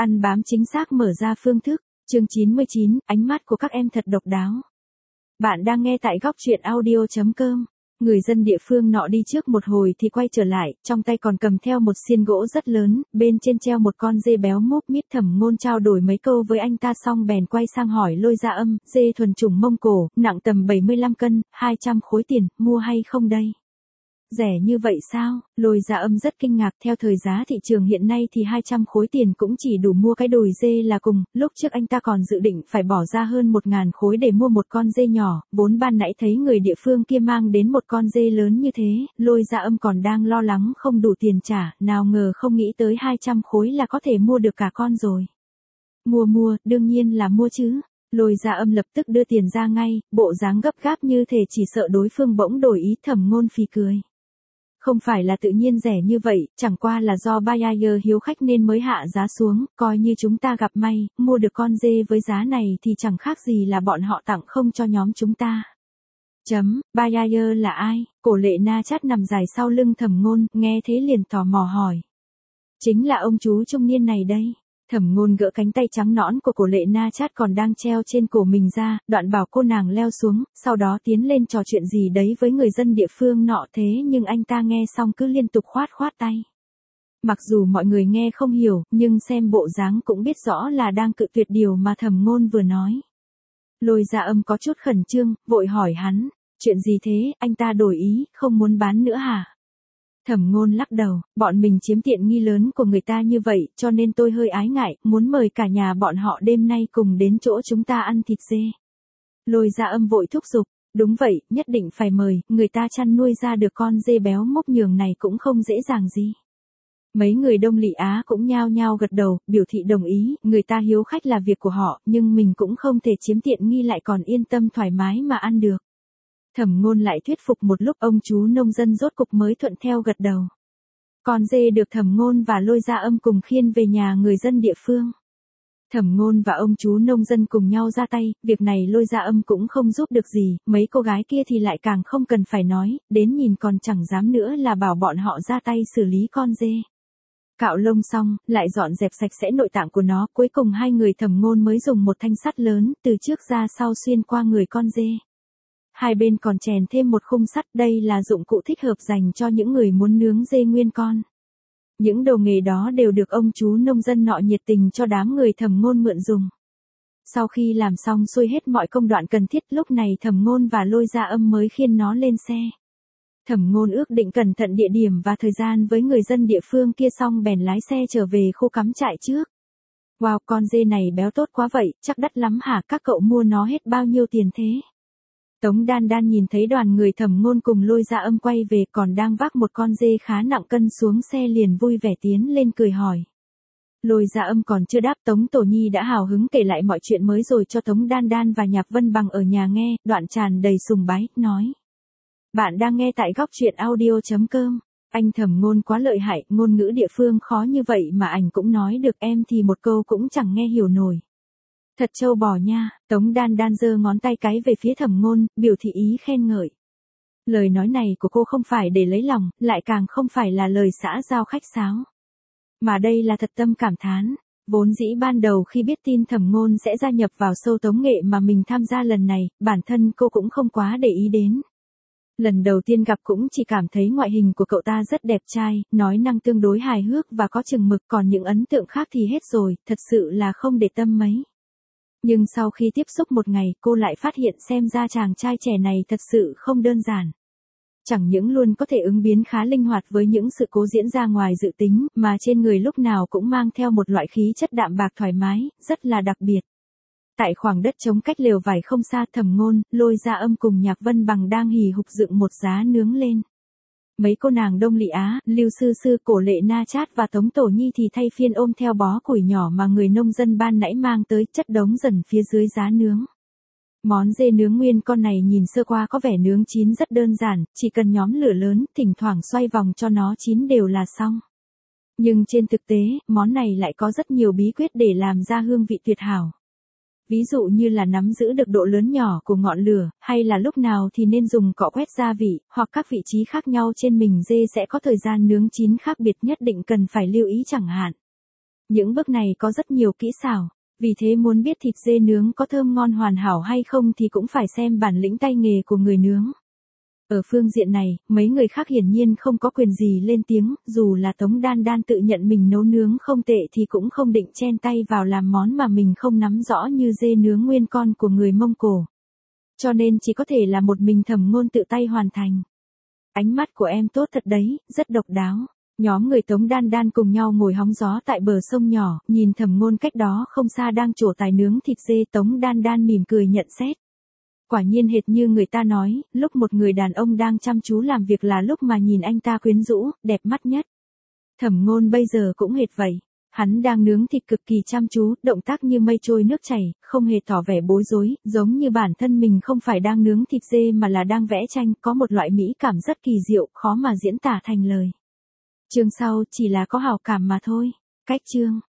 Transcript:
Ăn bám chính xác mở ra phương thức. Chương 99, ánh mắt của các em thật độc đáo. Bạn đang nghe tại góc truyện audio.com. Người dân địa phương nọ đi trước một hồi thì quay trở lại, trong tay còn cầm theo một xiên gỗ rất lớn, bên trên treo một con dê béo múp mít. Thẩm Ngôn trao đổi mấy câu với anh ta xong bèn quay sang hỏi Lôi Gia Âm, dê thuần chủng Mông Cổ, nặng tầm 75 cân, 200 khối tiền, mua hay không đây? Rẻ như vậy sao? Lôi Gia Âm rất kinh ngạc, theo thời giá thị trường hiện nay thì 200 khối tiền cũng chỉ đủ mua cái đùi dê là cùng, lúc trước anh ta còn dự định phải bỏ ra hơn 1.000 khối để mua một con dê nhỏ, vốn ban nãy thấy người địa phương kia mang đến một con dê lớn như thế, Lôi Gia Âm còn đang lo lắng không đủ tiền trả, nào ngờ không nghĩ tới 200 khối là có thể mua được cả con rồi. Mua, đương nhiên là mua chứ. Lôi Gia Âm lập tức đưa tiền ra ngay, bộ dáng gấp gáp như thể chỉ sợ đối phương bỗng đổi ý. Thẩm Ngôn phì cười. Không phải là tự nhiên rẻ như vậy, chẳng qua là do buyer hiếu khách nên mới hạ giá xuống, coi như chúng ta gặp may, mua được con dê với giá này thì chẳng khác gì là bọn họ tặng không cho nhóm chúng ta. Buyer là ai? Cổ Lệ Na Chát nằm dài sau lưng Thẩm Ngôn, nghe thế liền tò mò hỏi. Chính là ông chú trung niên này đây. Thẩm Ngôn gỡ cánh tay trắng nõn của Cổ Lệ Na Chát còn đang treo trên cổ mình ra, đoạn bảo cô nàng leo xuống, sau đó tiến lên trò chuyện gì đấy với người dân địa phương nọ. Thế nhưng anh ta nghe xong cứ liên tục khoát tay. Mặc dù mọi người nghe không hiểu, nhưng xem bộ dáng cũng biết rõ là đang cự tuyệt điều mà Thẩm Ngôn vừa nói. Lôi Gia Âm có chút khẩn trương, vội hỏi hắn, chuyện gì thế, anh ta đổi ý, không muốn bán nữa hả? Thẩm Ngôn lắc đầu, bọn mình chiếm tiện nghi lớn của người ta như vậy, cho nên tôi hơi ái ngại, muốn mời cả nhà bọn họ đêm nay cùng đến chỗ chúng ta ăn thịt dê. Lôi Gia Âm vội thúc giục, đúng vậy, nhất định phải mời, người ta chăn nuôi ra được con dê béo mốc nhường này cũng không dễ dàng gì. Mấy người Đông Lị Á cũng nhao nhao gật đầu, biểu thị đồng ý, người ta hiếu khách là việc của họ, nhưng mình cũng không thể chiếm tiện nghi lại còn yên tâm thoải mái mà ăn được. Thẩm Ngôn lại thuyết phục một lúc, ông chú nông dân rốt cục mới thuận theo gật đầu. Con dê được Thẩm Ngôn và Lôi Gia Âm cùng khiêng về nhà người dân địa phương. Thẩm Ngôn và ông chú nông dân cùng nhau ra tay, việc này Lôi Gia Âm cũng không giúp được gì, mấy cô gái kia thì lại càng không cần phải nói, đến nhìn còn chẳng dám nữa là bảo bọn họ ra tay xử lý con dê. Cạo lông xong, lại dọn dẹp sạch sẽ nội tạng của nó, cuối cùng hai người Thẩm Ngôn mới dùng một thanh sắt lớn, từ trước ra sau xuyên qua người con dê. Hai bên còn chèn thêm một khung sắt, đây là dụng cụ thích hợp dành cho những người muốn nướng dê nguyên con. Những đồ nghề đó đều được ông chú nông dân nọ nhiệt tình cho đám người Thẩm Ngôn mượn dùng. Sau khi làm xong xuôi hết mọi công đoạn cần thiết, lúc này Thẩm Ngôn và Lôi Gia Âm mới khiêng nó lên xe. Thẩm Ngôn ước định cẩn thận địa điểm và thời gian với người dân địa phương kia xong bèn lái xe trở về khu cắm trại trước. Wow, con dê này béo tốt quá vậy, chắc đắt lắm hả, các cậu mua nó hết bao nhiêu tiền thế? Tống Đan Đan nhìn thấy đoàn người Thẩm Ngôn cùng Lôi Gia Âm quay về còn đang vác một con dê khá nặng cân xuống xe liền vui vẻ tiến lên cười hỏi. Lôi Gia Âm còn chưa đáp, Tống Tổ Nhi đã hào hứng kể lại mọi chuyện mới rồi cho Tống Đan Đan và Nhạc Vân Bằng ở nhà nghe, đoạn tràn đầy sùng bái, nói. Bạn đang nghe tại góc truyện audio.com. Anh Thẩm Ngôn quá lợi hại, ngôn ngữ địa phương khó như vậy mà anh cũng nói được, em thì một câu cũng chẳng nghe hiểu nổi. Thật trâu bò nha. Tống Đan Đan giơ ngón tay cái về phía Thẩm Ngôn, biểu thị ý khen ngợi. Lời nói này của cô không phải để lấy lòng, lại càng không phải là lời xã giao khách sáo. Mà đây là thật tâm cảm thán. Vốn dĩ ban đầu khi biết tin Thẩm Ngôn sẽ gia nhập vào show tống nghệ mà mình tham gia lần này, bản thân cô cũng không quá để ý đến. Lần đầu tiên gặp cũng chỉ cảm thấy ngoại hình của cậu ta rất đẹp trai, nói năng tương đối hài hước và có chừng mực, còn những ấn tượng khác thì hết rồi, thật sự là không để tâm mấy. Nhưng sau khi tiếp xúc một ngày, cô lại phát hiện xem ra chàng trai trẻ này thật sự không đơn giản. Chẳng những luôn có thể ứng biến khá linh hoạt với những sự cố diễn ra ngoài dự tính, mà trên người lúc nào cũng mang theo một loại khí chất đạm bạc thoải mái, rất là đặc biệt. Tại khoảng đất trống cách lều vải không xa, Thẩm Ngôn, Lôi Gia Âm cùng Nhạc Vân Bằng đang hì hục dựng một giá nướng lên. Mấy cô nàng Đông Lị Á, Lưu Sư Sư, Cổ Lệ Na Chát và Tống Tổ Nhi thì thay phiên ôm theo bó củi nhỏ mà người nông dân ban nãy mang tới, chất đống dần phía dưới giá nướng. Món dê nướng nguyên con này nhìn sơ qua có vẻ nướng chín rất đơn giản, chỉ cần nhóm lửa lớn, thỉnh thoảng xoay vòng cho nó chín đều là xong. Nhưng trên thực tế, món này lại có rất nhiều bí quyết để làm ra hương vị tuyệt hảo. Ví dụ như là nắm giữ được độ lớn nhỏ của ngọn lửa, hay là lúc nào thì nên dùng cọ quét gia vị, hoặc các vị trí khác nhau trên mình dê sẽ có thời gian nướng chín khác biệt nhất định cần phải lưu ý chẳng hạn. Những bước này có rất nhiều kỹ xảo, vì thế muốn biết thịt dê nướng có thơm ngon hoàn hảo hay không thì cũng phải xem bản lĩnh tay nghề của người nướng. Ở phương diện này, mấy người khác hiển nhiên không có quyền gì lên tiếng, dù là Tống Đan Đan tự nhận mình nấu nướng không tệ thì cũng không định chen tay vào làm món mà mình không nắm rõ như dê nướng nguyên con của người Mông Cổ. Cho nên chỉ có thể là một mình Thẩm Ngôn tự tay hoàn thành. Ánh mắt của em tốt thật đấy, rất độc đáo. Nhóm người Tống Đan Đan cùng nhau ngồi hóng gió tại bờ sông nhỏ, nhìn Thẩm Ngôn cách đó không xa đang trổ tài nướng thịt dê. Tống Đan Đan mỉm cười nhận xét. Quả nhiên hệt như người ta nói, lúc một người đàn ông đang chăm chú làm việc là lúc mà nhìn anh ta quyến rũ, đẹp mắt nhất. Thẩm Ngôn bây giờ cũng hệt vậy. Hắn đang nướng thịt cực kỳ chăm chú, động tác như mây trôi nước chảy, không hề tỏ vẻ bối rối, giống như bản thân mình không phải đang nướng thịt dê mà là đang vẽ tranh, có một loại mỹ cảm rất kỳ diệu, khó mà diễn tả thành lời. Chương sau chỉ là có hảo cảm mà thôi. Cách chương